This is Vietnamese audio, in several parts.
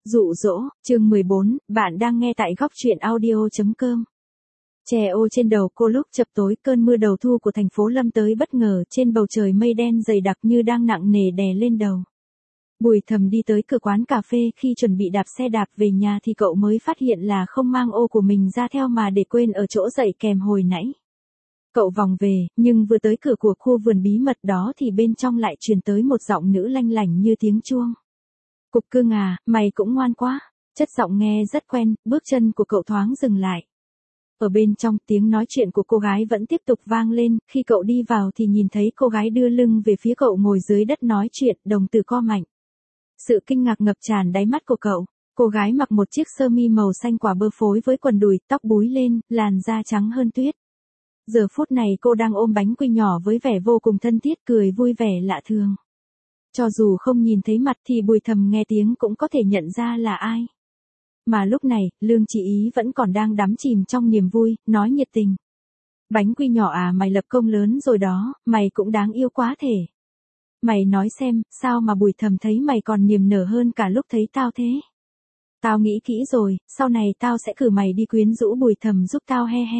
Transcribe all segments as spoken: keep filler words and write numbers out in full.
Dụ dỗ, chương mười bốn, bạn đang nghe tại góc truyện audio chấm com. Chè ô trên đầu cô lúc chập tối, cơn mưa đầu thu của thành phố lâm tới bất ngờ, trên bầu trời mây đen dày đặc như đang nặng nề đè lên đầu. Bùi Thầm đi tới cửa quán cà phê, khi chuẩn bị đạp xe đạp về nhà thì cậu mới phát hiện là không mang ô của mình ra theo mà để quên ở chỗ dạy kèm hồi nãy. Cậu vòng về, nhưng vừa tới cửa của khu vườn bí mật đó thì bên trong lại truyền tới một giọng nữ lanh lảnh như tiếng chuông. Cục cưng à, mày cũng ngoan quá. Chất giọng nghe rất quen, bước chân của cậu thoáng dừng lại. Ở bên trong, tiếng nói chuyện của cô gái vẫn tiếp tục vang lên, khi cậu đi vào thì nhìn thấy cô gái đưa lưng về phía cậu ngồi dưới đất nói chuyện, đồng tử co mạnh. Sự kinh ngạc ngập tràn đáy mắt của cậu. Cô gái mặc một chiếc sơ mi màu xanh quả bơ phối với quần đùi, tóc búi lên, làn da trắng hơn tuyết. Giờ phút này cô đang ôm bánh quy nhỏ với vẻ vô cùng thân thiết, cười vui vẻ lạ thường. Cho dù không nhìn thấy mặt thì Bùi Thầm nghe tiếng cũng có thể nhận ra là ai. Mà lúc này, Lương Chị Ý vẫn còn đang đắm chìm trong niềm vui, nói nhiệt tình. Bánh quy nhỏ à, mày lập công lớn rồi đó, mày cũng đáng yêu quá thể. Mày nói xem, sao mà Bùi Thầm thấy mày còn niềm nở hơn cả lúc thấy tao thế? Tao nghĩ kỹ rồi, sau này tao sẽ cử mày đi quyến rũ Bùi Thầm giúp tao he he.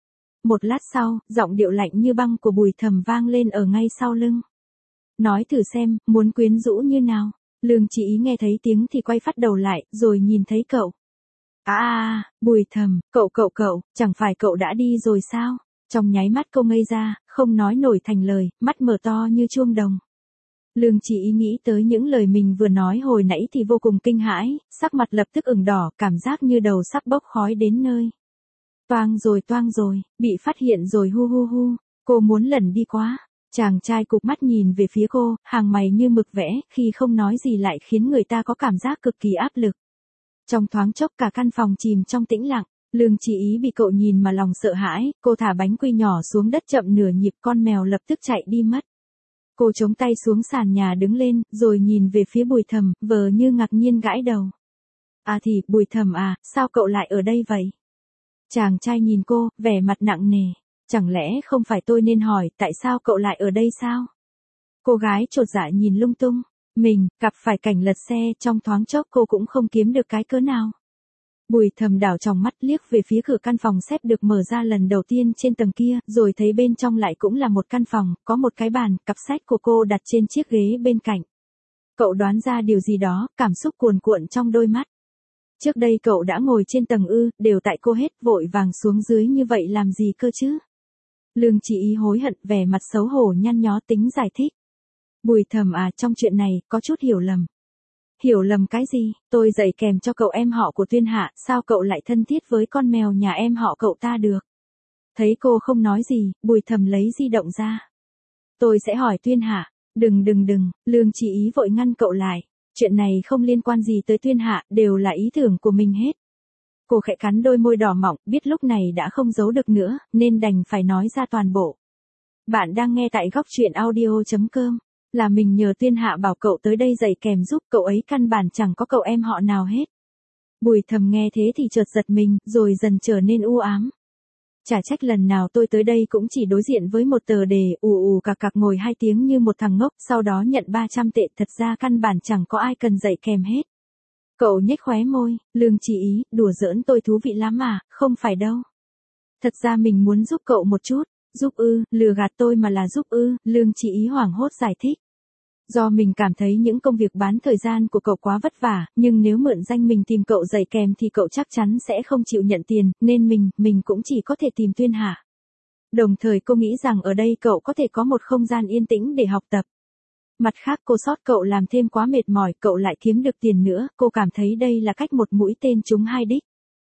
Một lát sau, giọng điệu lạnh như băng của Bùi Thầm vang lên ở ngay sau lưng. Nói thử xem, muốn quyến rũ như nào? Lương Chị Ý nghe thấy tiếng thì quay phát đầu lại, rồi nhìn thấy cậu. À à, Bùi Thầm, cậu cậu cậu, chẳng phải cậu đã đi rồi sao? Trong nháy mắt cô ngây ra, không nói nổi thành lời, mắt mở to như chuông đồng. Lương Chị Ý nghĩ tới những lời mình vừa nói hồi nãy thì vô cùng kinh hãi, sắc mặt lập tức ửng đỏ, cảm giác như đầu sắp bốc khói đến nơi. Toang rồi toang rồi, bị phát hiện rồi hu hu hu, cô muốn lẩn đi quá. Chàng trai cụp mắt nhìn về phía cô, hàng mày như mực vẽ, khi không nói gì lại khiến người ta có cảm giác cực kỳ áp lực. Trong thoáng chốc cả căn phòng chìm trong tĩnh lặng, Lương Chị Ý bị cậu nhìn mà lòng sợ hãi, cô thả bánh quy nhỏ xuống đất chậm nửa nhịp, con mèo lập tức chạy đi mất. Cô chống tay xuống sàn nhà đứng lên, rồi nhìn về phía Bùi Thầm, vờ như ngạc nhiên gãi đầu. À thì, Bùi Thầm à, sao cậu lại ở đây vậy? Chàng trai nhìn cô, vẻ mặt nặng nề. Chẳng lẽ không phải tôi nên hỏi tại sao cậu lại ở đây sao? Cô gái chột dạ nhìn lung tung. Mình, gặp phải cảnh lật xe, trong thoáng chốc cô cũng không kiếm được cái cớ nào. Bùi Thầm đảo tròng mắt liếc về phía cửa căn phòng xếp được mở ra lần đầu tiên trên tầng kia, rồi thấy bên trong lại cũng là một căn phòng, có một cái bàn, cặp sách của cô đặt trên chiếc ghế bên cạnh. Cậu đoán ra điều gì đó, cảm xúc cuồn cuộn trong đôi mắt. Trước đây cậu đã ngồi trên tầng ư, đều tại cô hết, vội vàng xuống dưới như vậy làm gì cơ chứ? Lương Chị Ý hối hận, vẻ mặt xấu hổ nhăn nhó tính giải thích. Bùi Thầm à, trong chuyện này, có chút hiểu lầm. Hiểu lầm cái gì? Tôi dạy kèm cho cậu em họ của Tuyên Hạ, sao cậu lại thân thiết với con mèo nhà em họ cậu ta được? Thấy cô không nói gì, Bùi Thầm lấy di động ra. Tôi sẽ hỏi Tuyên Hạ. Đừng đừng đừng, Lương Chị Ý vội ngăn cậu lại. Chuyện này không liên quan gì tới Tuyên Hạ, đều là ý tưởng của mình hết. Cô khẽ cắn đôi môi đỏ mọng, biết lúc này đã không giấu được nữa, nên đành phải nói ra toàn bộ. Bạn đang nghe tại góc truyện audio chấm com. Là mình nhờ Tuyên Hạ bảo cậu tới đây dạy kèm giúp, cậu ấy căn bản chẳng có cậu em họ nào hết. Bùi Thầm nghe thế thì chợt giật mình, rồi dần trở nên u ám. Chả trách lần nào tôi tới đây cũng chỉ đối diện với một tờ đề, ù ù cạc cạc ngồi hai tiếng như một thằng ngốc, sau đó nhận ba trăm tệ, thật ra căn bản chẳng có ai cần dạy kèm hết. Cậu nhếch khóe môi, Lương Chị Ý, đùa giỡn tôi thú vị lắm à, không phải đâu. Thật ra mình muốn giúp cậu một chút. Giúp ư, lừa gạt tôi mà là giúp ư, Lương Chị Ý hoảng hốt giải thích. Do mình cảm thấy những công việc bán thời gian của cậu quá vất vả, nhưng nếu mượn danh mình tìm cậu dạy kèm thì cậu chắc chắn sẽ không chịu nhận tiền, nên mình, mình cũng chỉ có thể tìm Tuyên Hạ. Đồng thời cô nghĩ rằng ở đây cậu có thể có một không gian yên tĩnh để học tập. Mặt khác cô sót cậu làm thêm quá mệt mỏi, cậu lại kiếm được tiền nữa, cô cảm thấy đây là cách một mũi tên trúng hai đích.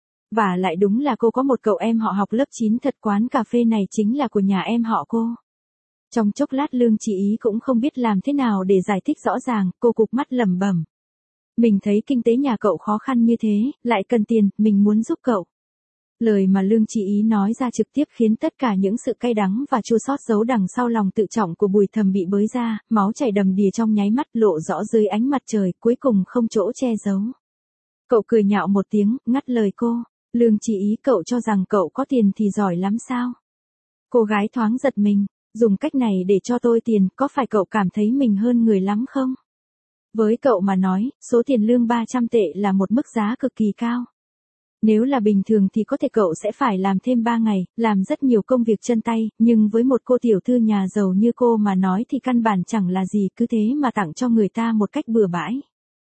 Và lại đúng là cô có một cậu em họ học lớp chín thật, quán cà phê này chính là của nhà em họ cô. Trong chốc lát Lương Chị Ý cũng không biết làm thế nào để giải thích rõ ràng, cô cụp mắt lẩm bẩm. Mình thấy kinh tế nhà cậu khó khăn như thế, lại cần tiền, mình muốn giúp cậu. Lời mà Lương Chị Ý nói ra trực tiếp khiến tất cả những sự cay đắng và chua xót giấu đằng sau lòng tự trọng của Bùi Thầm bị bới ra, máu chảy đầm đìa trong nháy mắt, lộ rõ dưới ánh mặt trời, cuối cùng không chỗ che giấu. Cậu cười nhạo một tiếng, ngắt lời cô. Lương Chị Ý, cậu cho rằng cậu có tiền thì giỏi lắm sao? Cô gái thoáng giật mình, dùng cách này để cho tôi tiền, có phải cậu cảm thấy mình hơn người lắm không? Với cậu mà nói, số tiền lương ba trăm tệ là một mức giá cực kỳ cao. Nếu là bình thường thì có thể cậu sẽ phải làm thêm ba ngày, làm rất nhiều công việc chân tay, nhưng với một cô tiểu thư nhà giàu như cô mà nói thì căn bản chẳng là gì, cứ thế mà tặng cho người ta một cách bừa bãi.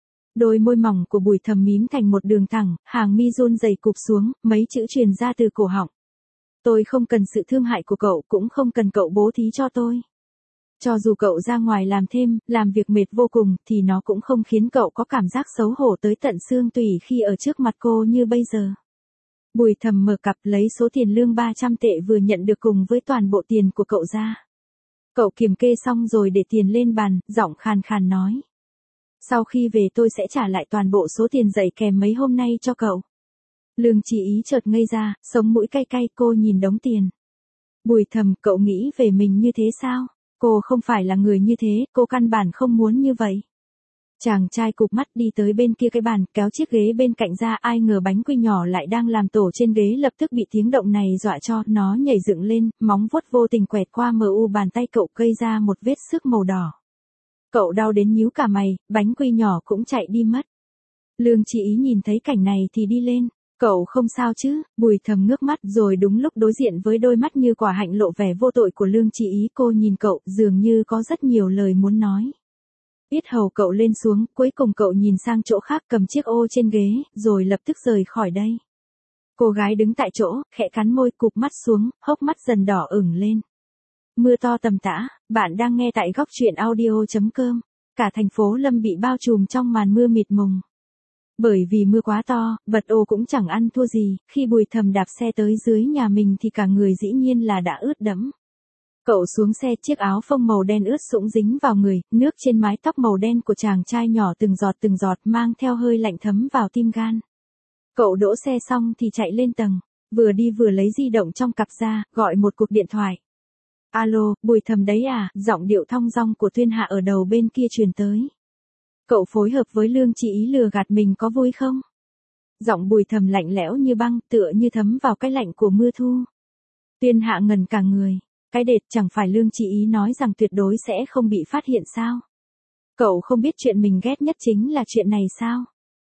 Đôi môi mỏng của Bùi Thầm mím thành một đường thẳng, hàng mi run rẩy cụp xuống, mấy chữ truyền ra từ cổ họng. Tôi không cần sự thương hại của cậu, cũng không cần cậu bố thí cho tôi. Cho dù cậu ra ngoài làm thêm, làm việc mệt vô cùng, thì nó cũng không khiến cậu có cảm giác xấu hổ tới tận xương tủy khi ở trước mặt cô như bây giờ. Bùi Thầm mở cặp lấy số tiền lương ba trăm tệ vừa nhận được cùng với toàn bộ tiền của cậu ra. Cậu kiểm kê xong rồi để tiền lên bàn, giọng khàn khàn nói. Sau khi về tôi sẽ trả lại toàn bộ số tiền dạy kèm mấy hôm nay cho cậu. Lương Chỉ Ý chợt ngây ra, sống mũi cay cay, cô nhìn đống tiền. Bùi Thầm, cậu nghĩ về mình như thế sao? Cô không phải là người như thế, cô căn bản không muốn như vậy. Chàng trai cụp mắt đi tới bên kia cái bàn, kéo chiếc ghế bên cạnh ra, ai ngờ bánh quy nhỏ lại đang làm tổ trên ghế, lập tức bị tiếng động này dọa cho, nó nhảy dựng lên, móng vuốt vô tình quẹt qua mờ u bàn tay cậu, gây ra một vết xước màu đỏ. Cậu đau đến nhíu cả mày, bánh quy nhỏ cũng chạy đi mất. Lương Chỉ Ý nhìn thấy cảnh này thì đi lên. Cậu không sao chứ? Bùi Thầm ngước mắt, rồi đúng lúc đối diện với đôi mắt như quả hạnh lộ vẻ vô tội của Lương Chỉ Ý, cô nhìn cậu, dường như có rất nhiều lời muốn nói. Yết hầu cậu lên xuống, cuối cùng cậu nhìn sang chỗ khác, cầm chiếc ô trên ghế, rồi lập tức rời khỏi đây. Cô gái đứng tại chỗ, khẽ cắn môi, cụp mắt xuống, hốc mắt dần đỏ ửng lên. Mưa to tầm tã, bạn đang nghe tại góc truyện audio chấm com. Cả thành phố Lâm bị bao trùm trong màn mưa mịt mùng. Bởi vì mưa quá to, bật ô cũng chẳng ăn thua gì, khi Bùi Thầm đạp xe tới dưới nhà mình thì cả người dĩ nhiên là đã ướt đẫm. Cậu xuống xe, chiếc áo phông màu đen ướt sũng dính vào người, nước trên mái tóc màu đen của chàng trai nhỏ từng giọt từng giọt mang theo hơi lạnh thấm vào tim gan. Cậu đỗ xe xong thì chạy lên tầng, vừa đi vừa lấy di động trong cặp ra, gọi một cuộc điện thoại. Alo, Bùi Thầm đấy à? Giọng điệu thong dong của Tuyên Hạ ở đầu bên kia truyền tới. Cậu phối hợp với Lương Chỉ Ý lừa gạt mình có vui không? Giọng Bùi Thầm lạnh lẽo như băng, tựa như thấm vào cái lạnh của mưa thu. Tuyên Hạ ngần cả người. Cái đệt, chẳng phải Lương Chỉ Ý nói rằng tuyệt đối sẽ không bị phát hiện sao? Cậu không biết chuyện mình ghét nhất chính là chuyện này sao?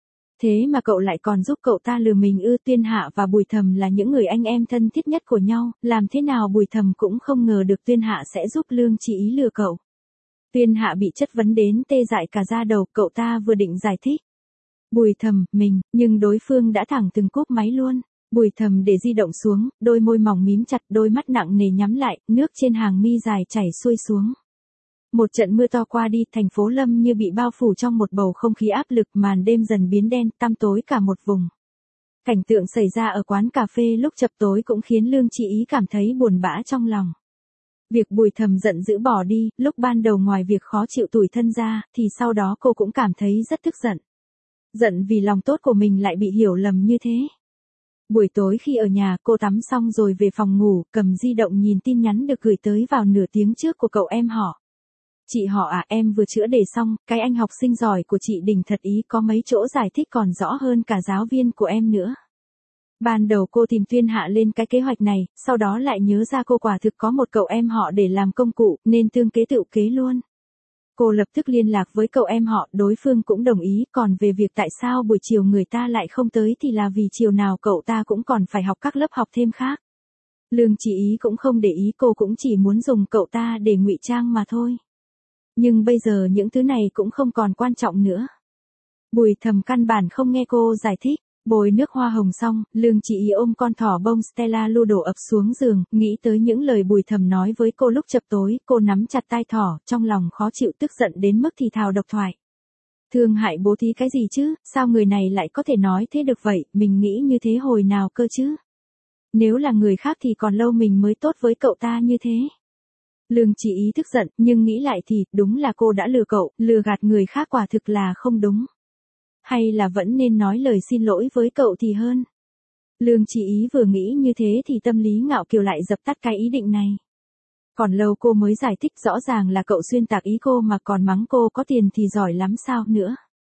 Thế mà cậu lại còn giúp cậu ta lừa mình ư? Tuyên Hạ và Bùi Thầm là những người anh em thân thiết nhất của nhau, làm thế nào Bùi Thầm cũng không ngờ được Tuyên Hạ sẽ giúp Lương Chỉ Ý lừa cậu. Tuyên Hạ bị chất vấn đến tê dại cả da đầu, cậu ta vừa định giải thích. Bùi Thầm, mình, nhưng đối phương đã thẳng từng cúp máy luôn. Bùi Thầm để di động xuống, đôi môi mỏng mím chặt, đôi mắt nặng nề nhắm lại, nước trên hàng mi dài chảy xuôi xuống. Một trận mưa to qua đi, thành phố Lâm như bị bao phủ trong một bầu không khí áp lực, màn đêm dần biến đen, tăm tối cả một vùng. Cảnh tượng xảy ra ở quán cà phê lúc chập tối cũng khiến Lương Chỉ Ý cảm thấy buồn bã trong lòng. Việc Bùi Thầm giận dữ bỏ đi, lúc ban đầu ngoài việc khó chịu tủi thân ra, thì sau đó cô cũng cảm thấy rất tức giận. Giận vì lòng tốt của mình lại bị hiểu lầm như thế. Buổi tối khi ở nhà, cô tắm xong rồi về phòng ngủ, cầm di động nhìn tin nhắn được gửi tới vào nửa tiếng trước của cậu em họ. Chị họ à, em vừa chữa đề xong, cái anh học sinh giỏi của chị Đình thật ý, có mấy chỗ giải thích còn rõ hơn cả giáo viên của em nữa. Ban đầu cô tìm Tuyên Hạ lên cái kế hoạch này, sau đó lại nhớ ra cô quả thực có một cậu em họ để làm công cụ, nên tương kế tựu kế luôn. Cô lập tức liên lạc với cậu em họ, đối phương cũng đồng ý, còn về việc tại sao buổi chiều người ta lại không tới thì là vì chiều nào cậu ta cũng còn phải học các lớp học thêm khác. Lương Chỉ Ý cũng không để ý, cô cũng chỉ muốn dùng cậu ta để ngụy trang mà thôi. Nhưng bây giờ những thứ này cũng không còn quan trọng nữa. Bùi Thầm căn bản không nghe cô giải thích. Bồi nước hoa hồng xong, Lương Chỉ Ý ôm con thỏ bông Stella Ludo ập xuống giường, nghĩ tới những lời Bùi Thầm nói với cô lúc chập tối, cô nắm chặt tai thỏ, trong lòng khó chịu tức giận đến mức thì thào độc thoại. Thương hại bố thí cái gì chứ, sao người này lại có thể nói thế được vậy, mình nghĩ như thế hồi nào cơ chứ. Nếu là người khác thì còn lâu mình mới tốt với cậu ta như thế. Lương Chỉ Ý tức giận, nhưng nghĩ lại thì, đúng là cô đã lừa cậu, lừa gạt người khác quả thực là không đúng. Hay là vẫn nên nói lời xin lỗi với cậu thì hơn. Lương Chỉ Ý vừa nghĩ như thế thì tâm lý ngạo kiều lại dập tắt cái ý định này. Còn lâu cô mới giải thích, rõ ràng là cậu xuyên tạc ý cô mà còn mắng cô có tiền thì giỏi lắm sao nữa.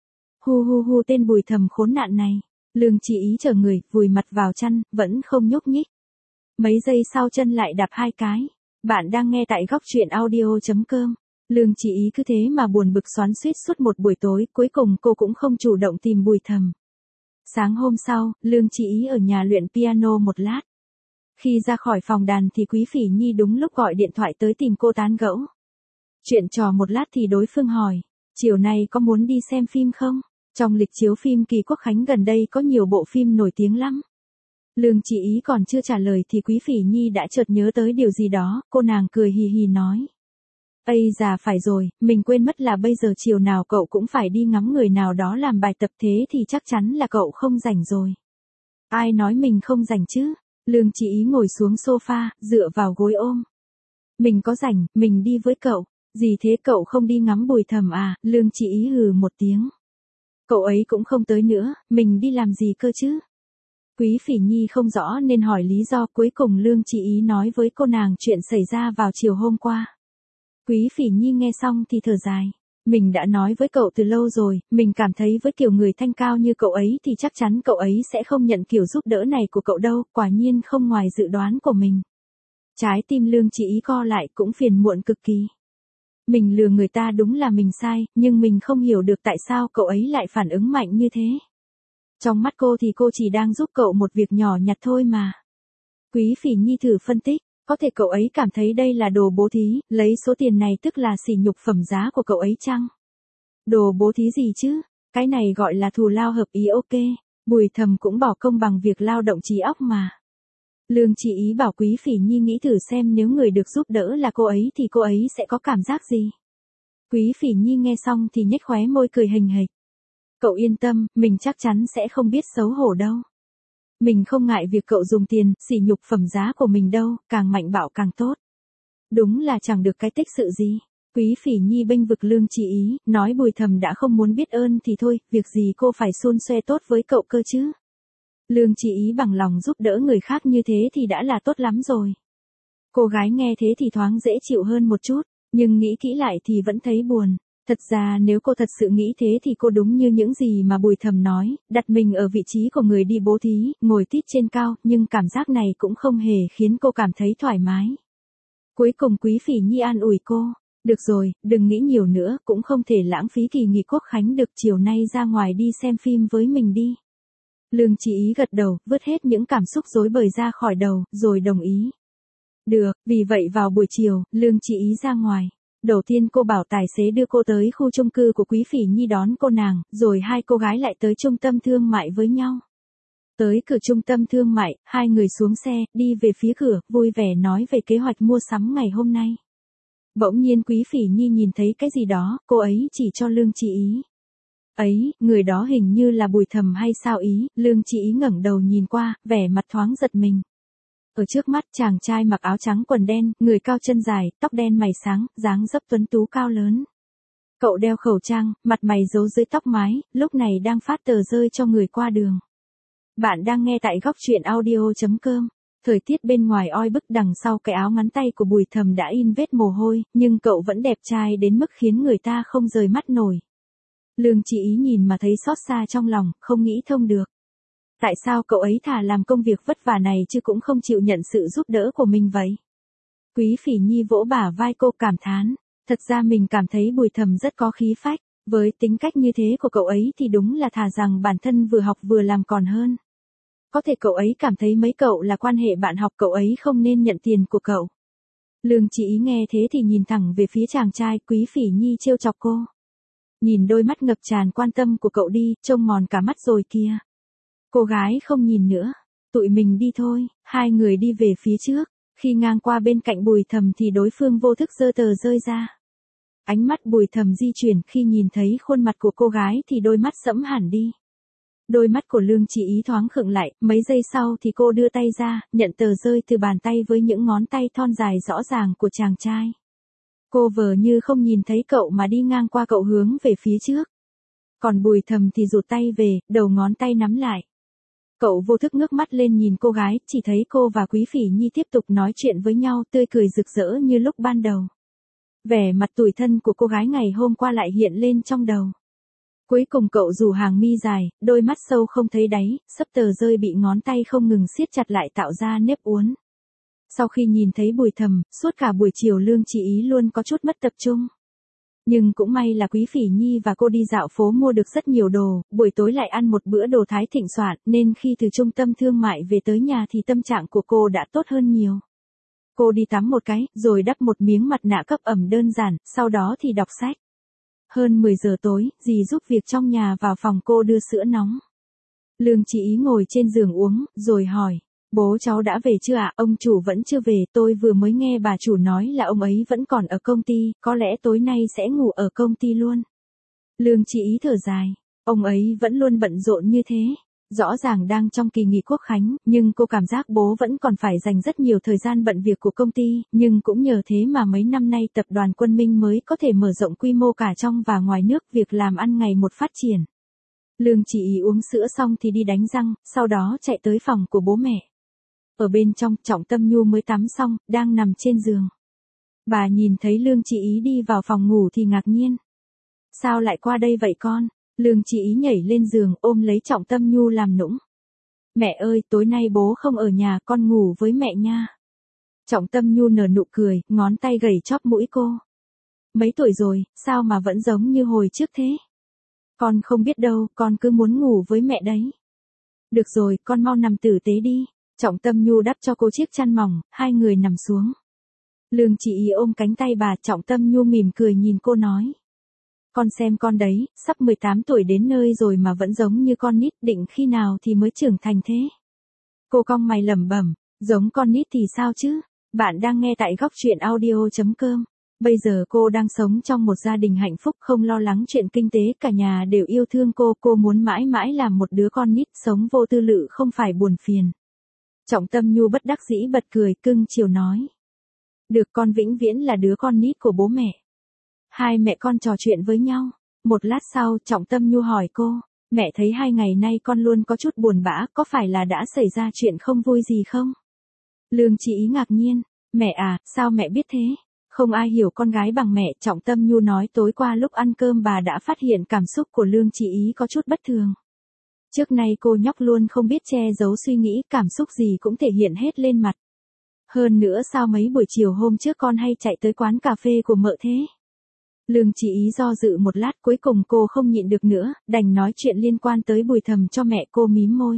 Hu hu hu, tên Bùi Thầm khốn nạn này. Lương Chỉ Ý chờ người, vùi mặt vào chăn, vẫn không nhúc nhích. Mấy giây sau chân lại đạp hai cái. Bạn đang nghe tại góc truyện audio chấm com. Lương Chỉ Ý cứ thế mà buồn bực xoắn xuýt suốt một buổi tối, cuối cùng cô cũng không chủ động tìm Bùi Thầm. Sáng hôm sau, Lương Chỉ Ý ở nhà luyện piano một lát. Khi ra khỏi phòng đàn thì Quý Phỉ Nhi đúng lúc gọi điện thoại tới tìm cô tán gẫu. Chuyện trò một lát thì đối phương hỏi, chiều nay có muốn đi xem phim không? Trong lịch chiếu phim kỳ Quốc khánh gần đây có nhiều bộ phim nổi tiếng lắm. Lương Chỉ Ý còn chưa trả lời thì Quý Phỉ Nhi đã chợt nhớ tới điều gì đó, cô nàng cười hì hì nói. Ây già phải rồi, mình quên mất là bây giờ chiều nào cậu cũng phải đi ngắm người nào đó làm bài tập, thế thì chắc chắn là cậu không rảnh rồi. Ai nói mình không rảnh chứ? Lương Chỉ Ý ngồi xuống sofa, dựa vào gối ôm. Mình có rảnh, mình đi với cậu. Gì thế, cậu không đi ngắm Bùi Thầm à? Lương Chỉ Ý hừ một tiếng. Cậu ấy cũng không tới nữa, mình đi làm gì cơ chứ? Quý Phỉ Nhi không rõ nên hỏi lý do, cuối cùng Lương Chỉ Ý nói với cô nàng chuyện xảy ra vào chiều hôm qua. Quý Phỉ Nhi nghe xong thì thở dài. Mình đã nói với cậu từ lâu rồi, mình cảm thấy với kiểu người thanh cao như cậu ấy thì chắc chắn cậu ấy sẽ không nhận kiểu giúp đỡ này của cậu đâu, quả nhiên không ngoài dự đoán của mình. Trái tim Lương Chỉ Ý co lại, cũng phiền muộn cực kỳ. Mình lừa người ta đúng là mình sai, nhưng mình không hiểu được tại sao cậu ấy lại phản ứng mạnh như thế. Trong mắt cô thì cô chỉ đang giúp cậu một việc nhỏ nhặt thôi mà. Quý Phỉ Nhi thử phân tích, có thể cậu ấy cảm thấy đây là đồ bố thí, lấy số tiền này tức là sỉ nhục phẩm giá của cậu ấy chăng? Đồ bố thí gì chứ? Cái này gọi là thù lao hợp ý, ok. Bùi Thầm cũng bỏ công bằng việc lao động trí óc mà. Lương Chỉ Ý bảo Quý Phỉ Nhi nghĩ thử xem nếu người được giúp đỡ là cô ấy thì cô ấy sẽ có cảm giác gì. Quý Phỉ Nhi nghe xong thì nhếch khóe môi cười hình hịch. Cậu yên tâm, mình chắc chắn sẽ không biết xấu hổ đâu. Mình không ngại việc cậu dùng tiền, sỉ nhục phẩm giá của mình đâu, càng mạnh bạo càng tốt. Đúng là chẳng được cái tích sự gì. Quý Phỉ Nhi bênh vực Lương Chỉ Ý, nói Bùi Thầm đã không muốn biết ơn thì thôi, việc gì cô phải xun xoe tốt với cậu cơ chứ. Lương Chỉ Ý bằng lòng giúp đỡ người khác như thế thì đã là tốt lắm rồi. Cô gái nghe thế thì thoáng dễ chịu hơn một chút, nhưng nghĩ kỹ lại thì vẫn thấy buồn. Thật ra nếu cô thật sự nghĩ thế thì cô đúng như những gì mà Bùi Thầm nói, đặt mình ở vị trí của người đi bố thí, ngồi tít trên cao, nhưng cảm giác này cũng không hề khiến cô cảm thấy thoải mái. Cuối cùng Quý Phỉ Nhi an ủi cô, được rồi, đừng nghĩ nhiều nữa, cũng không thể lãng phí kỳ nghỉ Quốc khánh được, chiều nay ra ngoài đi xem phim với mình đi. Lương Chỉ Ý gật đầu, vứt hết những cảm xúc rối bời ra khỏi đầu, rồi đồng ý. Được, vì vậy vào buổi chiều, Lương Chỉ Ý ra ngoài. Đầu tiên cô bảo tài xế đưa cô tới khu chung cư của Quý Phỉ Nhi đón cô nàng, rồi hai cô gái lại tới trung tâm thương mại với nhau. Tới cửa trung tâm thương mại, hai người xuống xe, đi về phía cửa, vui vẻ nói về kế hoạch mua sắm ngày hôm nay. Bỗng nhiên Quý Phỉ Nhi nhìn thấy cái gì đó, cô ấy chỉ cho Lương Chỉ Ý. Ấy, người đó hình như là Bùi Thầm hay sao ý? Lương Chỉ Ý ngẩng đầu nhìn qua, vẻ mặt thoáng giật mình. Ở trước mắt chàng trai mặc áo trắng quần đen, người cao chân dài, tóc đen mày sáng, dáng dấp tuấn tú cao lớn. Cậu đeo khẩu trang, mặt mày giấu dưới tóc mái, lúc này đang phát tờ rơi cho người qua đường. Bạn đang nghe tại góc truyện audio chấm com. Thời tiết bên ngoài oi bức, đằng sau cái áo ngắn tay của Bùi Thầm đã in vết mồ hôi, nhưng cậu vẫn đẹp trai đến mức khiến người ta không rời mắt nổi. Lương Chỉ Ý nhìn mà thấy xót xa trong lòng, không nghĩ thông được. Tại sao cậu ấy thà làm công việc vất vả này chứ cũng không chịu nhận sự giúp đỡ của mình vậy? Quý Phỉ Nhi vỗ bả vai cô cảm thán. Thật ra mình cảm thấy Bùi Thầm rất có khí phách. Với tính cách như thế của cậu ấy thì đúng là thà rằng bản thân vừa học vừa làm còn hơn. Có thể cậu ấy cảm thấy mấy cậu là quan hệ bạn học, cậu ấy không nên nhận tiền của cậu. Lương Chỉ Ý nghe thế thì nhìn thẳng về phía chàng trai. Quý Phỉ Nhi trêu chọc cô. Nhìn đôi mắt ngập tràn quan tâm của cậu đi, trông mòn cả mắt rồi kìa. Cô gái không nhìn nữa. Tụi mình đi thôi. Hai người đi về phía trước. Khi ngang qua bên cạnh Bùi Thầm thì đối phương vô thức giơ tờ rơi ra. Ánh mắt Bùi Thầm di chuyển, khi nhìn thấy khuôn mặt của cô gái thì đôi mắt sẫm hẳn đi. Đôi mắt của Lương Chỉ Ý thoáng khựng lại, mấy giây sau thì cô đưa tay ra, nhận tờ rơi từ bàn tay với những ngón tay thon dài rõ ràng của chàng trai. Cô vờ như không nhìn thấy cậu mà đi ngang qua cậu hướng về phía trước. Còn Bùi Thầm thì rụt tay về, đầu ngón tay nắm lại. Cậu vô thức ngước mắt lên nhìn cô gái, chỉ thấy cô và Quý Phỉ Nhi tiếp tục nói chuyện với nhau, tươi cười rực rỡ như lúc ban đầu. Vẻ mặt tủi thân của cô gái ngày hôm qua lại hiện lên trong đầu. Cuối cùng cậu rủ hàng mi dài, đôi mắt sâu không thấy đáy, sấp tờ rơi bị ngón tay không ngừng siết chặt lại tạo ra nếp uốn. Sau khi nhìn thấy Bùi Thầm, suốt cả buổi chiều Lương Chỉ Ý luôn có chút mất tập trung. Nhưng cũng may là Quý Phỉ Nhi và cô đi dạo phố mua được rất nhiều đồ, buổi tối lại ăn một bữa đồ Thái thịnh soạn, nên khi từ trung tâm thương mại về tới nhà thì tâm trạng của cô đã tốt hơn nhiều. Cô đi tắm một cái, rồi đắp một miếng mặt nạ cấp ẩm đơn giản, sau đó thì đọc sách. Hơn mười giờ tối, dì giúp việc trong nhà vào phòng cô đưa sữa nóng. Lương Chỉ Ý ngồi trên giường uống, rồi hỏi, bố cháu đã về chưa ạ? Ông chủ vẫn chưa về, tôi vừa mới nghe bà chủ nói là ông ấy vẫn còn ở công ty, có lẽ tối nay sẽ ngủ ở công ty luôn. Lương Chỉ Ý thở dài, ông ấy vẫn luôn bận rộn như thế. Rõ ràng đang trong kỳ nghỉ quốc khánh, nhưng cô cảm giác bố vẫn còn phải dành rất nhiều thời gian bận việc của công ty, nhưng cũng nhờ thế mà mấy năm nay tập đoàn Quân Minh mới có thể mở rộng quy mô cả trong và ngoài nước, việc làm ăn ngày một phát triển. Lương Chỉ Ý uống sữa xong thì đi đánh răng, sau đó chạy tới phòng của bố mẹ. Ở bên trong, Trọng Tâm Nhu mới tắm xong, đang nằm trên giường. Bà nhìn thấy Lương Chỉ Ý đi vào phòng ngủ thì ngạc nhiên. Sao lại qua đây vậy con? Lương Chỉ Ý nhảy lên giường ôm lấy Trọng Tâm Nhu làm nũng. Mẹ ơi, tối nay bố không ở nhà, con ngủ với mẹ nha. Trọng Tâm Nhu nở nụ cười, ngón tay gẩy chóp mũi cô. Mấy tuổi rồi, sao mà vẫn giống như hồi trước thế? Con không biết đâu, con cứ muốn ngủ với mẹ đấy. Được rồi, con mau nằm tử tế đi. Trọng Tâm Nhu đắp cho cô chiếc chăn mỏng, hai người nằm xuống. Lương Chỉ Ý ôm cánh tay bà, Trọng Tâm Nhu mỉm cười nhìn cô nói. Con xem con đấy, sắp mười tám tuổi đến nơi rồi mà vẫn giống như con nít, định khi nào thì mới trưởng thành thế. Cô cong mày lẩm bẩm, giống con nít thì sao chứ? Bạn đang nghe tại góc truyện audio chấm com. Bây giờ cô đang sống trong một gia đình hạnh phúc, không lo lắng chuyện kinh tế, cả nhà đều yêu thương cô, cô muốn mãi mãi làm một đứa con nít sống vô tư lự, không phải buồn phiền. Trọng Tâm Nhu bất đắc dĩ bật cười, cưng chiều nói. Được, con vĩnh viễn là đứa con nít của bố mẹ. Hai mẹ con trò chuyện với nhau. Một lát sau, Trọng Tâm Nhu hỏi cô, mẹ thấy hai ngày nay con luôn có chút buồn bã, có phải là đã xảy ra chuyện không vui gì không? Lương Chỉ Ý ngạc nhiên, mẹ à, sao mẹ biết thế? Không ai hiểu con gái bằng mẹ. Trọng Tâm Nhu nói tối qua lúc ăn cơm bà đã phát hiện cảm xúc của Lương Chỉ Ý có chút bất thường. Trước nay cô nhóc luôn không biết che giấu suy nghĩ, cảm xúc gì cũng thể hiện hết lên mặt. Hơn nữa sao mấy buổi chiều hôm trước con hay chạy tới quán cà phê của mợ thế? Lương Chỉ Ý do dự một lát, cuối cùng cô không nhịn được nữa, đành nói chuyện liên quan tới Bùi Thầm cho mẹ. Cô mím môi.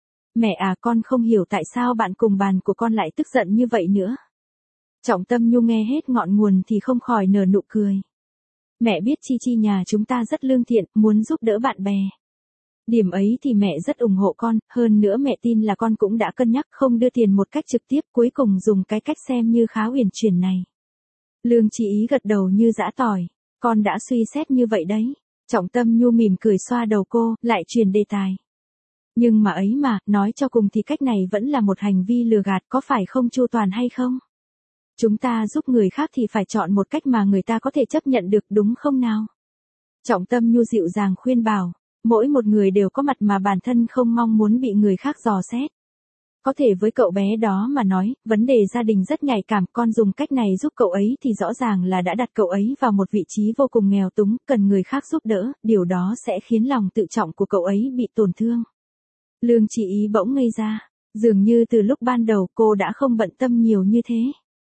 Mẹ à, con không hiểu tại sao bạn cùng bàn của con lại tức giận như vậy nữa. Trọng Tâm Nhu nghe hết ngọn nguồn thì không khỏi nở nụ cười. Mẹ biết Chi Chi nhà chúng ta rất lương thiện, muốn giúp đỡ bạn bè. Điểm ấy thì mẹ rất ủng hộ con, hơn nữa mẹ tin là con cũng đã cân nhắc không đưa tiền một cách trực tiếp, cuối cùng dùng cái cách xem như khá uyển chuyển này. Lương Chỉ Ý gật đầu như giã tỏi, con đã suy xét như vậy đấy. Trọng Tâm Nhu mỉm cười xoa đầu cô, lại truyền đề tài. Nhưng mà ấy mà, nói cho cùng thì cách này vẫn là một hành vi lừa gạt, có phải không chu toàn hay không? Chúng ta giúp người khác thì phải chọn một cách mà người ta có thể chấp nhận được, đúng không nào? Trọng Tâm Nhu dịu dàng khuyên bảo, mỗi một người đều có mặt mà bản thân không mong muốn bị người khác dò xét. Có thể với cậu bé đó mà nói, vấn đề gia đình rất nhạy cảm, con dùng cách này giúp cậu ấy thì rõ ràng là đã đặt cậu ấy vào một vị trí vô cùng nghèo túng, cần người khác giúp đỡ, điều đó sẽ khiến lòng tự trọng của cậu ấy bị tổn thương. Lương Chỉ Ý bỗng ngây ra, dường như từ lúc ban đầu cô đã không bận tâm nhiều như thế.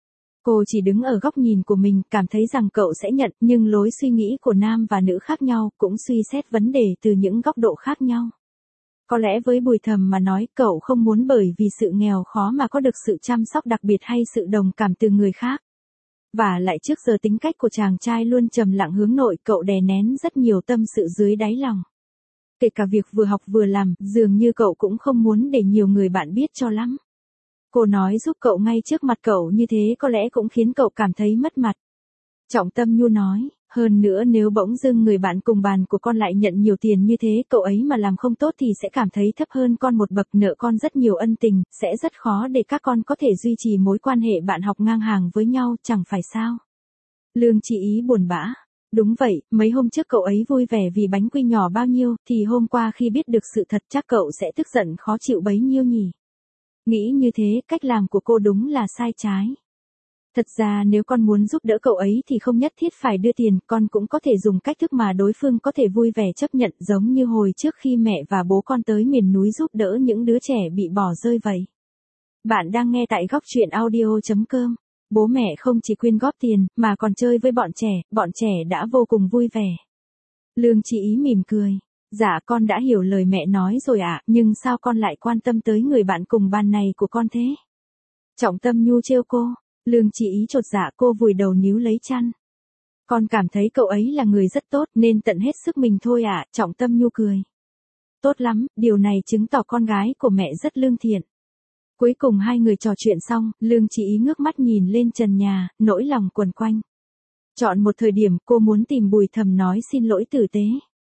Cô chỉ đứng ở góc nhìn của mình, cảm thấy rằng cậu sẽ nhận, nhưng lối suy nghĩ của nam và nữ khác nhau, cũng suy xét vấn đề từ những góc độ khác nhau. Có lẽ với Bùi Thầm mà nói, cậu không muốn bởi vì sự nghèo khó mà có được sự chăm sóc đặc biệt hay sự đồng cảm từ người khác. Và lại trước giờ tính cách của chàng trai luôn trầm lặng hướng nội, cậu đè nén rất nhiều tâm sự dưới đáy lòng. Kể cả việc vừa học vừa làm, dường như cậu cũng không muốn để nhiều người bạn biết cho lắm. Cô nói giúp cậu ngay trước mặt cậu như thế có lẽ cũng khiến cậu cảm thấy mất mặt. Trọng Tâm Nhu nói, hơn nữa nếu bỗng dưng người bạn cùng bàn của con lại nhận nhiều tiền như thế, cậu ấy mà làm không tốt thì sẽ cảm thấy thấp hơn con một bậc, nợ con rất nhiều ân tình, sẽ rất khó để các con có thể duy trì mối quan hệ bạn học ngang hàng với nhau, chẳng phải sao? Lương Chỉ Ý buồn bã. Đúng vậy, mấy hôm trước cậu ấy vui vẻ vì bánh quy nhỏ bao nhiêu, thì hôm qua khi biết được sự thật chắc cậu sẽ tức giận khó chịu bấy nhiêu nhỉ? Nghĩ như thế, cách làm của cô đúng là sai trái. Thật ra nếu con muốn giúp đỡ cậu ấy thì không nhất thiết phải đưa tiền, con cũng có thể dùng cách thức mà đối phương có thể vui vẻ chấp nhận, giống như hồi trước khi mẹ và bố con tới miền núi giúp đỡ những đứa trẻ bị bỏ rơi vậy. Bạn đang nghe tại góc truyện audio chấm com. Bố mẹ không chỉ quyên góp tiền, mà còn chơi với bọn trẻ, bọn trẻ đã vô cùng vui vẻ. Lương Chí Ý mỉm cười. Dạ con đã hiểu lời mẹ nói rồi ạ, nhưng sao con lại quan tâm tới người bạn cùng bàn này của con thế? Trọng Tâm Nhu trêu cô. Lương Chí Ý chột dạ, cô vùi đầu níu lấy chăn. Con cảm thấy cậu ấy là người rất tốt nên tận hết sức mình thôi ạ, Trọng Tâm Nhu cười. Tốt lắm, điều này chứng tỏ con gái của mẹ rất lương thiện. Cuối cùng hai người trò chuyện xong, Lương Chí Ý ngước mắt nhìn lên trần nhà, nỗi lòng quằn quanh. Chọn một thời điểm cô muốn tìm Bùi Thầm nói xin lỗi tử tế.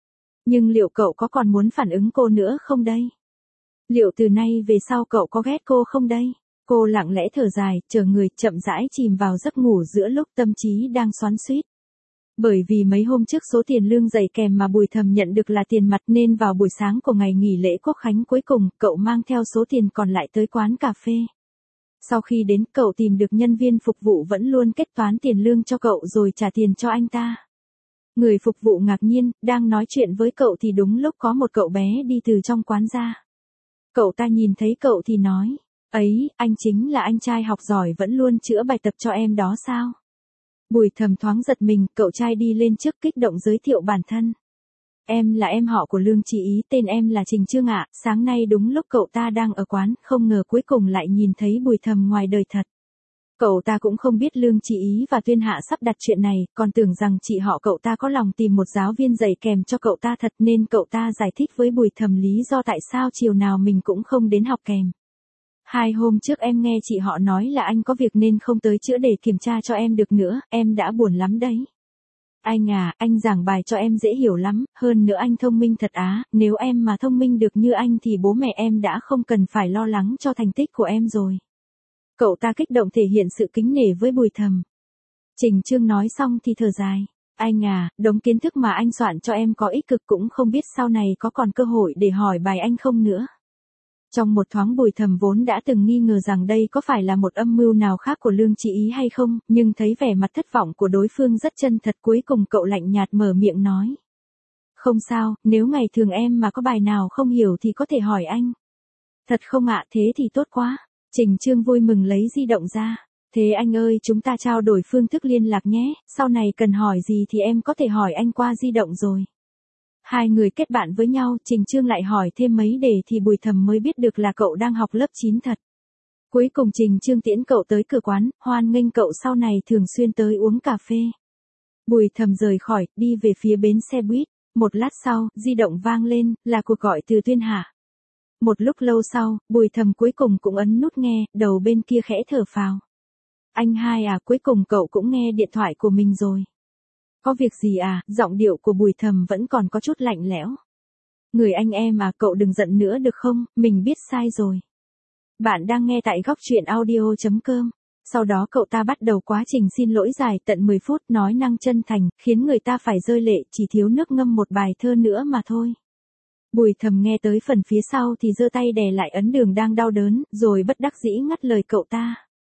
Nhưng liệu cậu có còn muốn phản ứng cô nữa không đây? Liệu từ nay về sau cậu có ghét cô không đây? Cô lặng lẽ thở dài, chờ người chậm rãi chìm vào giấc ngủ giữa lúc tâm trí đang xoắn xuýt. Bởi vì mấy hôm trước số tiền lương dày kèm mà Bùi Thầm nhận được là tiền mặt nên vào buổi sáng của ngày nghỉ lễ Quốc khánh cuối cùng, cậu mang theo số tiền còn lại tới quán cà phê. Sau khi đến, cậu tìm được nhân viên phục vụ vẫn luôn kết toán tiền lương cho cậu rồi trả tiền cho anh ta. Người phục vụ ngạc nhiên, đang nói chuyện với cậu thì đúng lúc có một cậu bé đi từ trong quán ra. Cậu ta nhìn thấy cậu thì nói, ấy, anh chính là anh trai học giỏi vẫn luôn chữa bài tập cho em đó sao? Bùi Thầm thoáng giật mình, cậu trai đi lên trước kích động giới thiệu bản thân. Em là em họ của Lương Chí Ý, tên em là Trình Trương ạ, sáng nay đúng lúc cậu ta đang ở quán, không ngờ cuối cùng lại nhìn thấy Bùi Thầm ngoài đời thật. Cậu ta cũng không biết Lương Chí Ý và Tuyên Hạ sắp đặt chuyện này, còn tưởng rằng chị họ cậu ta có lòng tìm một giáo viên dạy kèm cho cậu ta thật nên cậu ta giải thích với Bùi Thầm lý do tại sao chiều nào mình cũng không đến học kèm. Hai hôm trước em nghe chị họ nói là anh có việc nên không tới chữa để kiểm tra cho em được nữa, em đã buồn lắm đấy. Anh à, anh giảng bài cho em dễ hiểu lắm, hơn nữa anh thông minh thật á, nếu em mà thông minh được như anh thì bố mẹ em đã không cần phải lo lắng cho thành tích của em rồi. Cậu ta kích động thể hiện sự kính nể với Bùi Thầm. Trình Trương nói xong thì thở dài. Anh à, đống kiến thức mà anh soạn cho em có ích cực cũng không biết sau này có còn cơ hội để hỏi bài anh không nữa. Trong một thoáng Bùi Thầm vốn đã từng nghi ngờ rằng đây có phải là một âm mưu nào khác của Lương Chí Ý hay không, nhưng thấy vẻ mặt thất vọng của đối phương rất chân thật, cuối cùng cậu lạnh nhạt mở miệng nói. Không sao, nếu ngày thường em mà có bài nào không hiểu thì có thể hỏi anh. Thật không ạ, thế thì tốt quá. Trình Trương vui mừng lấy di động ra. Thế anh ơi, chúng ta trao đổi phương thức liên lạc nhé, sau này cần hỏi gì thì em có thể hỏi anh qua di động rồi. Hai người kết bạn với nhau, Trình Trương lại hỏi thêm mấy đề thì Bùi Thầm mới biết được là cậu đang học lớp chín thật. Cuối cùng Trình Trương tiễn cậu tới cửa quán, hoan nghênh cậu sau này thường xuyên tới uống cà phê. Bùi Thầm rời khỏi, đi về phía bến xe buýt. Một lát sau, di động vang lên, là cuộc gọi từ Tuyên Hạ. Một lúc lâu sau, Bùi Thầm cuối cùng cũng ấn nút nghe, đầu bên kia khẽ thở phào. Anh hai à, cuối cùng cậu cũng nghe điện thoại của mình rồi. Có việc gì à, giọng điệu của Bùi Thầm vẫn còn có chút lạnh lẽo. Người anh em à, cậu đừng giận nữa được không, mình biết sai rồi. Bạn đang nghe tại góc truyện audio chấm com. Sau đó cậu ta bắt đầu quá trình xin lỗi dài tận mười phút, nói năng chân thành, khiến người ta phải rơi lệ, chỉ thiếu nước ngâm một bài thơ nữa mà thôi. Bùi Thầm nghe tới phần phía sau thì giơ tay đè lại ấn đường đang đau đớn, rồi bất đắc dĩ ngắt lời cậu ta.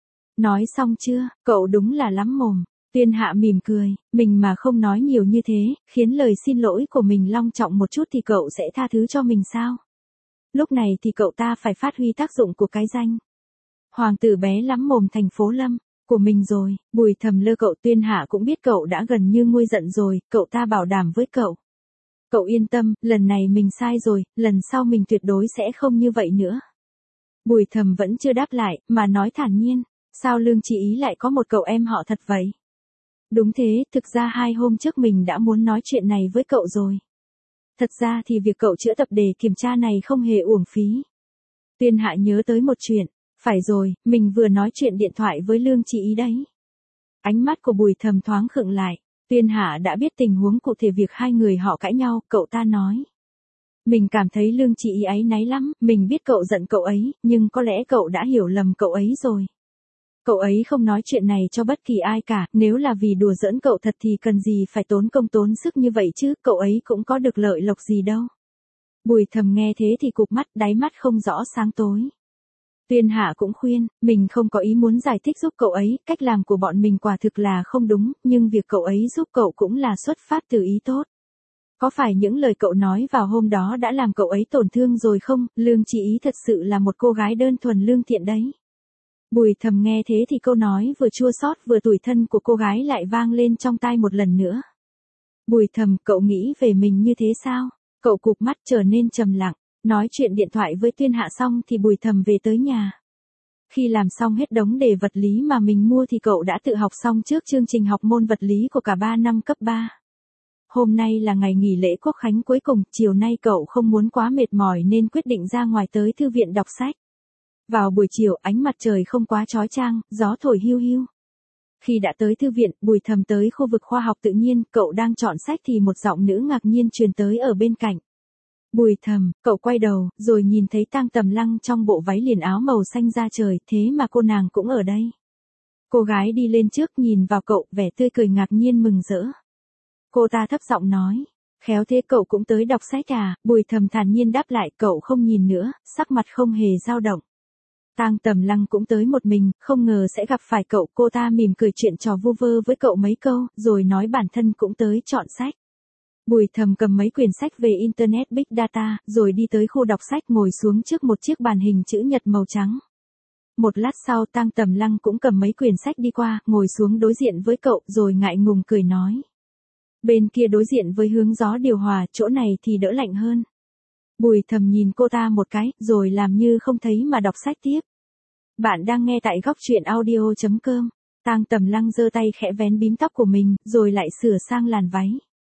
Nói xong chưa, cậu đúng là lắm mồm. Tuyên Hạ mỉm cười, mình mà không nói nhiều như thế, khiến lời xin lỗi của mình long trọng một chút thì cậu sẽ tha thứ cho mình sao? Lúc này thì cậu ta phải phát huy tác dụng của cái danh. Hoàng tử bé lắm mồm thành phố Lâm, của mình rồi. Bùi Thầm lơ cậu. Tuyên Hạ cũng biết cậu đã gần như nguôi giận rồi, cậu ta bảo đảm với cậu. Cậu yên tâm, lần này mình sai rồi, lần sau mình tuyệt đối sẽ không như vậy nữa. Bùi Thầm vẫn chưa đáp lại, mà nói thản nhiên, sao Lương Chí Ý lại có một cậu em họ thật vậy? Đúng thế, thực ra hai hôm trước mình đã muốn nói chuyện này với cậu rồi. Thật ra thì việc cậu chữa tập đề kiểm tra này không hề uổng phí. Tuyên Hạ nhớ tới một chuyện, phải rồi, mình vừa nói chuyện điện thoại với Lương Chí Ý đấy. Ánh mắt của Bùi Thầm thoáng khựng lại. Tuyên Hạ đã biết tình huống cụ thể việc hai người họ cãi nhau, cậu ta nói. Mình cảm thấy Lương Chí Ý áy náy lắm, mình biết cậu giận cậu ấy, nhưng có lẽ cậu đã hiểu lầm cậu ấy rồi. Cậu ấy không nói chuyện này cho bất kỳ ai cả, nếu là vì đùa giỡn cậu thật thì cần gì phải tốn công tốn sức như vậy chứ, cậu ấy cũng có được lợi lộc gì đâu. Bùi Thầm nghe thế thì cụp mắt, đáy mắt không rõ sáng tối. Tuyên Hạ cũng khuyên, mình không có ý muốn giải thích giúp cậu ấy, cách làm của bọn mình quả thực là không đúng, nhưng việc cậu ấy giúp cậu cũng là xuất phát từ ý tốt. Có phải những lời cậu nói vào hôm đó đã làm cậu ấy tổn thương rồi không? Lương Chí Ý thật sự là một cô gái đơn thuần lương thiện đấy. Bùi Thầm nghe thế thì câu nói vừa chua xót vừa tủi thân của cô gái lại vang lên trong tai một lần nữa. Bùi Thầm, cậu nghĩ về mình như thế sao? Cậu cụp mắt trở nên trầm lặng, nói chuyện điện thoại với Tuyên Hạ xong thì Bùi Thầm về tới nhà. Khi làm xong hết đống đề vật lý mà mình mua thì cậu đã tự học xong trước chương trình học môn vật lý của cả ba năm cấp ba. Hôm nay là ngày nghỉ lễ Quốc khánh cuối cùng, chiều nay cậu không muốn quá mệt mỏi nên quyết định ra ngoài tới thư viện đọc sách. Vào buổi chiều ánh mặt trời không quá chói chang, gió thổi hiu hiu. Khi đã tới thư viện, Bùi Thầm tới khu vực khoa học tự nhiên, cậu đang chọn sách thì một giọng nữ ngạc nhiên truyền tới ở bên cạnh. Bùi Thầm, cậu quay đầu, rồi nhìn thấy Tang Tầm Lăng trong bộ váy liền áo màu xanh da trời, thế mà cô nàng cũng ở đây. Cô gái đi lên trước nhìn vào cậu, vẻ tươi cười ngạc nhiên mừng rỡ. Cô ta thấp giọng nói, khéo thế cậu cũng tới đọc sách à? Bùi Thầm thản nhiên đáp lại, cậu không nhìn nữa, sắc mặt không hề dao động. Tang Tầm Lăng cũng tới một mình, không ngờ sẽ gặp phải cậu, cô ta mỉm cười chuyện trò vu vơ với cậu mấy câu, rồi nói bản thân cũng tới chọn sách. Bùi Thầm cầm mấy quyển sách về Internet Big Data, rồi đi tới khu đọc sách ngồi xuống trước một chiếc bàn hình chữ nhật màu trắng. Một lát sau Tang Tầm Lăng cũng cầm mấy quyển sách đi qua, ngồi xuống đối diện với cậu, rồi ngại ngùng cười nói. Bên kia đối diện với hướng gió điều hòa, chỗ này thì đỡ lạnh hơn. Bùi Thầm nhìn cô ta một cái, rồi làm như không thấy mà đọc sách tiếp. Bạn đang nghe tại góc truyện audio chấm com. Tang Tầm Lăng giơ tay khẽ vén bím tóc của mình, rồi lại sửa sang làn váy.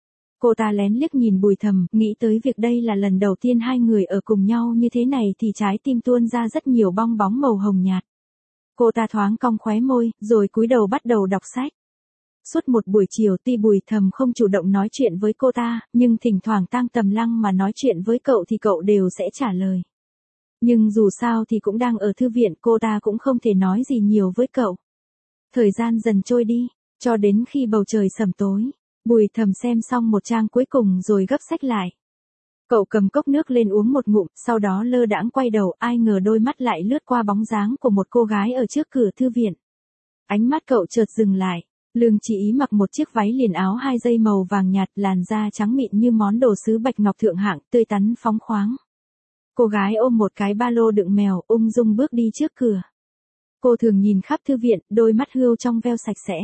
Cô ta lén liếc nhìn Bùi Thầm, nghĩ tới việc đây là lần đầu tiên hai người ở cùng nhau như thế này thì trái tim tuôn ra rất nhiều bong bóng màu hồng nhạt. Cô ta thoáng cong khóe môi, rồi cúi đầu bắt đầu đọc sách. Suốt một buổi chiều tuy Bùi Thầm không chủ động nói chuyện với cô ta, nhưng thỉnh thoảng Tang Tầm Lăng mà nói chuyện với cậu thì cậu đều sẽ trả lời. Nhưng dù sao thì cũng đang ở thư viện, cô ta cũng không thể nói gì nhiều với cậu. Thời gian dần trôi đi, cho đến khi bầu trời sầm tối, Bùi Thầm xem xong một trang cuối cùng rồi gấp sách lại. Cậu cầm cốc nước lên uống một ngụm, sau đó lơ đãng quay đầu, ai ngờ đôi mắt lại lướt qua bóng dáng của một cô gái ở trước cửa thư viện. Ánh mắt cậu chợt dừng lại. Lương Chỉ Ý mặc một chiếc váy liền áo hai dây màu vàng nhạt, làn da trắng mịn như món đồ sứ bạch ngọc thượng hạng, tươi tắn phóng khoáng. Cô gái ôm một cái ba lô đựng mèo, ung dung bước đi trước cửa. Cô thường nhìn khắp thư viện, đôi mắt hươu trong veo sạch sẽ.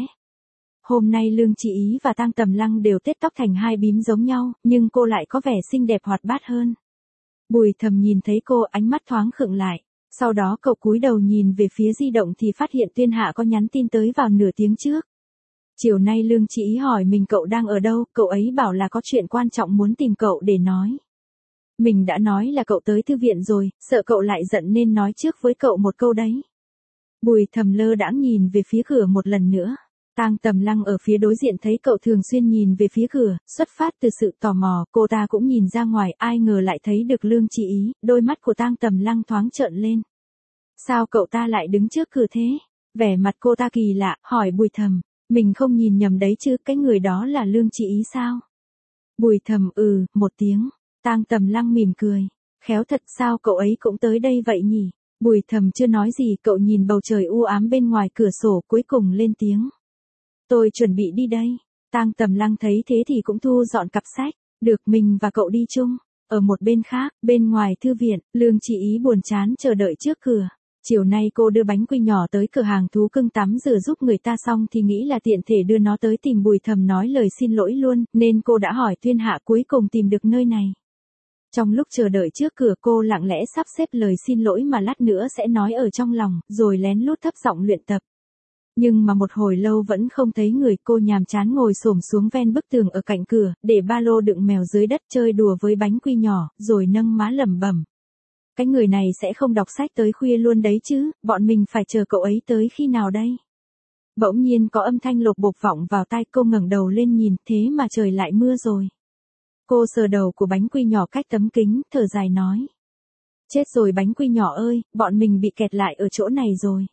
Hôm nay Lương Chỉ Ý và Tang Tầm Lăng đều tết tóc thành hai bím giống nhau, nhưng cô lại có vẻ xinh đẹp hoạt bát hơn. Bùi Thầm nhìn thấy cô, ánh mắt thoáng khựng lại. Sau đó cậu cúi đầu nhìn về phía di động thì phát hiện Tuyên Hạ có nhắn tin tới vào nửa tiếng trước. Chiều nay Lương Chỉ Ý hỏi mình cậu đang ở đâu, cậu ấy bảo là có chuyện quan trọng muốn tìm cậu để nói. Mình đã nói là cậu tới thư viện rồi, sợ cậu lại giận nên nói trước với cậu một câu đấy. Bùi Thầm lơ đãng nhìn về phía cửa một lần nữa. Tang Tầm Lăng ở phía đối diện thấy cậu thường xuyên nhìn về phía cửa, xuất phát từ sự tò mò, cô ta cũng nhìn ra ngoài, ai ngờ lại thấy được Lương Chỉ Ý, đôi mắt của Tang Tầm Lăng thoáng trợn lên. Sao cậu ta lại đứng trước cửa thế? Vẻ mặt cô ta kỳ lạ, hỏi Bùi Thầm, mình không nhìn nhầm đấy chứ, cái người đó là Lương Chỉ Ý sao? Bùi Thầm ừ, một tiếng. Tang Tầm Lăng mỉm cười, khéo thật, sao cậu ấy cũng tới đây vậy nhỉ? Bùi Thầm chưa nói gì, cậu nhìn bầu trời u ám bên ngoài cửa sổ, cuối cùng lên tiếng. Tôi chuẩn bị đi đây. Tang Tầm Lăng thấy thế thì cũng thu dọn cặp sách, được, mình và cậu đi chung. Ở một bên khác, bên ngoài thư viện, Lương Chỉ Ý buồn chán chờ đợi trước cửa. Chiều nay cô đưa bánh quy nhỏ tới cửa hàng thú cưng tắm rửa giúp người ta xong thì nghĩ là tiện thể đưa nó tới tìm Bùi Thầm nói lời xin lỗi luôn, nên cô đã hỏi Tuyên Hạ cuối cùng tìm được nơi này. Trong lúc chờ đợi trước cửa cô lặng lẽ sắp xếp lời xin lỗi mà lát nữa sẽ nói ở trong lòng, rồi lén lút thấp giọng luyện tập. Nhưng mà một hồi lâu vẫn không thấy người, cô nhàm chán ngồi xổm xuống ven bức tường ở cạnh cửa, để ba lô đựng mèo dưới đất chơi đùa với bánh quy nhỏ, rồi nâng má lẩm bẩm. Cái người này sẽ không đọc sách tới khuya luôn đấy chứ, bọn mình phải chờ cậu ấy tới khi nào đây? Bỗng nhiên có âm thanh lộp bộp vọng vào tai, cô ngẩng đầu lên nhìn, thế mà trời lại mưa rồi. Cô sờ đầu của bánh quy nhỏ cách tấm kính, thở dài nói. Chết rồi bánh quy nhỏ ơi, bọn mình bị kẹt lại ở chỗ này rồi.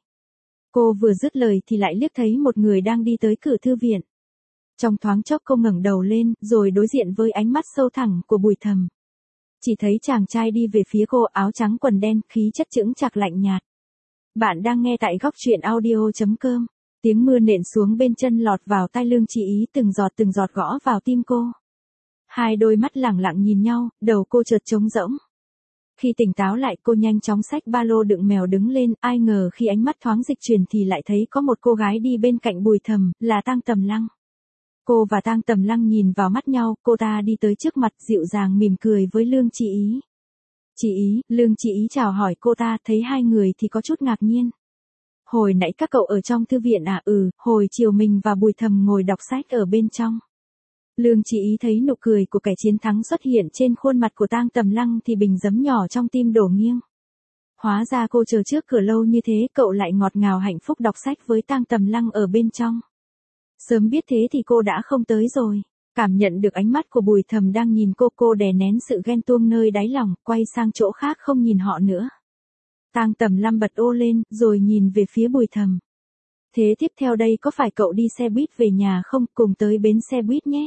Cô vừa dứt lời thì lại liếc thấy một người đang đi tới cửa thư viện. Trong thoáng chốc cô ngẩng đầu lên, rồi đối diện với ánh mắt sâu thẳm của Bùi Thầm. Chỉ thấy chàng trai đi về phía cô, áo trắng quần đen, khí chất chững chạc lạnh nhạt. Bạn đang nghe tại góc truyện audio chấm com. Tiếng mưa nện xuống bên chân lọt vào tai Lương Chỉ Ý, từng giọt từng giọt gõ vào tim cô. Hai đôi mắt lẳng lặng nhìn nhau, đầu cô chợt trống rỗng. Khi tỉnh táo lại cô nhanh chóng xách ba lô đựng mèo đứng lên, ai ngờ khi ánh mắt thoáng dịch chuyển thì lại thấy có một cô gái đi bên cạnh Bùi Thầm, là Tang Tầm Lăng. Cô và Tang Tầm Lăng nhìn vào mắt nhau, cô ta đi tới trước mặt dịu dàng mỉm cười với Lương Chị Ý. Chị Ý, Lương Chị Ý chào hỏi cô ta, thấy hai người thì có chút ngạc nhiên. Hồi nãy các cậu ở trong thư viện à? Ừ, hồi chiều mình và Bùi Thầm ngồi đọc sách ở bên trong. Lương Chị Ý thấy nụ cười của kẻ chiến thắng xuất hiện trên khuôn mặt của Tang Tầm Lăng thì bình giấm nhỏ trong tim đổ nghiêng. Hóa ra cô chờ trước cửa lâu như thế, cậu lại ngọt ngào hạnh phúc đọc sách với Tang Tầm Lăng ở bên trong. Sớm biết thế thì cô đã không tới rồi. Cảm nhận được ánh mắt của Bùi Thầm đang nhìn cô, cô đè nén sự ghen tuông nơi đáy lòng, quay sang chỗ khác không nhìn họ nữa. Tang Tầm Lăng bật ô lên, rồi nhìn về phía Bùi Thầm. Thế tiếp theo đây có phải cậu đi xe buýt về nhà không, cùng tới bến xe buýt nhé.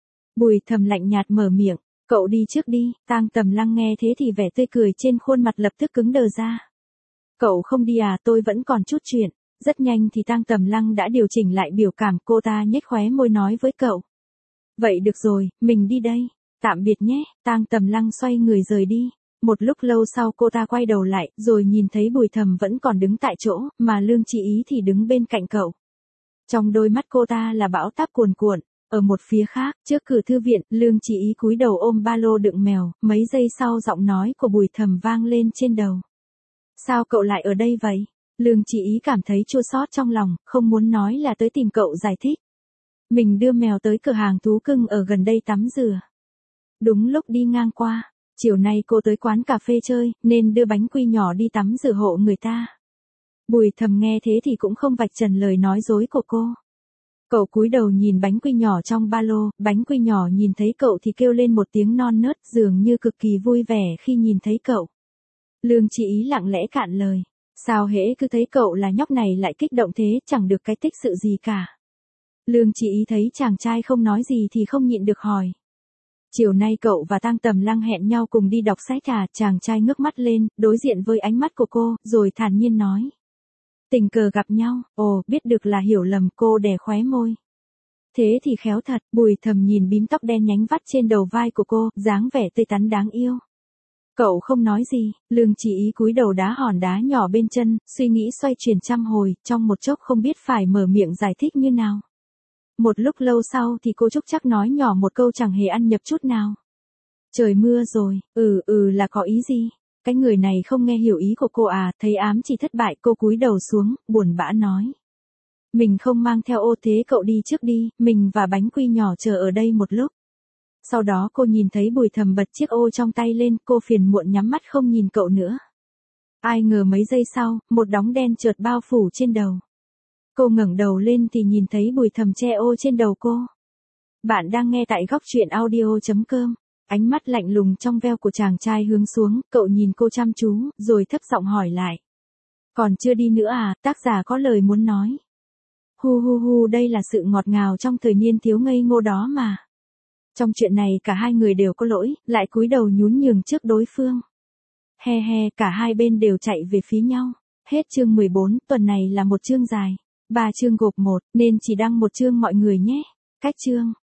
Bùi Thầm lạnh nhạt mở miệng, cậu đi trước đi. Tang Tầm Lăng nghe thế thì vẻ tươi cười trên khuôn mặt lập tức cứng đờ ra. Cậu không đi à, tôi vẫn còn chút chuyện. Rất nhanh thì Tang Tầm Lăng đã điều chỉnh lại biểu cảm, cô ta nhếch khóe môi nói với cậu. Vậy được rồi, mình đi đây. Tạm biệt nhé. Tang Tầm Lăng xoay người rời đi. Một lúc lâu sau cô ta quay đầu lại, rồi nhìn thấy Bùi Thầm vẫn còn đứng tại chỗ, mà Lương Chị Ý thì đứng bên cạnh cậu. Trong đôi mắt cô ta là bão táp cuồn cuộn. Ở một phía khác, trước cửa thư viện, Lương Chị Ý cúi đầu ôm ba lô đựng mèo, mấy giây sau giọng nói của Bùi Thầm vang lên trên đầu. Sao cậu lại ở đây vậy? Lương Chị Ý cảm thấy chua xót trong lòng, không muốn nói là tới tìm cậu giải thích. Mình đưa mèo tới cửa hàng thú cưng ở gần đây tắm rửa. Đúng lúc đi ngang qua, chiều nay cô tới quán cà phê chơi, nên đưa bánh quy nhỏ đi tắm rửa hộ người ta. Bùi Thầm nghe thế thì cũng không vạch trần lời nói dối của cô. Cậu cúi đầu nhìn bánh quy nhỏ trong ba lô, bánh quy nhỏ nhìn thấy cậu thì kêu lên một tiếng non nớt, dường như cực kỳ vui vẻ khi nhìn thấy cậu. Lương Chị Ý lặng lẽ cạn lời. Sao hễ cứ thấy cậu là nhóc này lại kích động thế, chẳng được cái tích sự gì cả. Lương Chị Ý thấy chàng trai không nói gì thì không nhịn được hỏi. Chiều nay cậu và Tang Tầm Lăng hẹn nhau cùng đi đọc sách à? Chàng trai ngước mắt lên, đối diện với ánh mắt của cô, rồi thản nhiên nói. Tình cờ gặp nhau, ồ, biết được là hiểu lầm, cô đè khóe môi. Thế thì khéo thật. Bùi Thầm nhìn bím tóc đen nhánh vắt trên đầu vai của cô, dáng vẻ tươi tắn đáng yêu. Cậu không nói gì. Lương Chị Ý cúi đầu đá hòn đá nhỏ bên chân, suy nghĩ xoay chuyển trăm hồi, trong một chốc không biết phải mở miệng giải thích như nào. Một lúc lâu sau thì cô Trúc Trắc nói nhỏ một câu chẳng hề ăn nhập chút nào. Trời mưa rồi. Ừ ừ là có ý gì? Cái người này không nghe hiểu ý của cô à? Thấy ám chỉ thất bại, cô cúi đầu xuống, buồn bã nói. Mình không mang theo ô, thế cậu đi trước đi, mình và bánh quy nhỏ chờ ở đây một lúc. Sau đó cô nhìn thấy Bùi Thầm bật chiếc ô trong tay lên, cô phiền muộn nhắm mắt không nhìn cậu nữa. Ai ngờ mấy giây sau, một đống đen chợt bao phủ trên đầu. Cô ngẩng đầu lên thì nhìn thấy Bùi Thầm che ô trên đầu cô. Bạn đang nghe tại góc truyện audio chấm com. Ánh mắt lạnh lùng trong veo của chàng trai hướng xuống, cậu nhìn cô chăm chú, rồi thấp giọng hỏi lại. Còn chưa đi nữa à? Tác giả có lời muốn nói. Hu hu hu, đây là sự ngọt ngào trong thời niên thiếu ngây ngô đó mà. Trong chuyện này cả hai người đều có lỗi, lại cúi đầu nhún nhường trước đối phương. He he, cả hai bên đều chạy về phía nhau. Hết chương mười bốn, tuần này là một chương dài. Ba chương gộp một, nên chỉ đăng một chương mọi người nhé. Cách chương.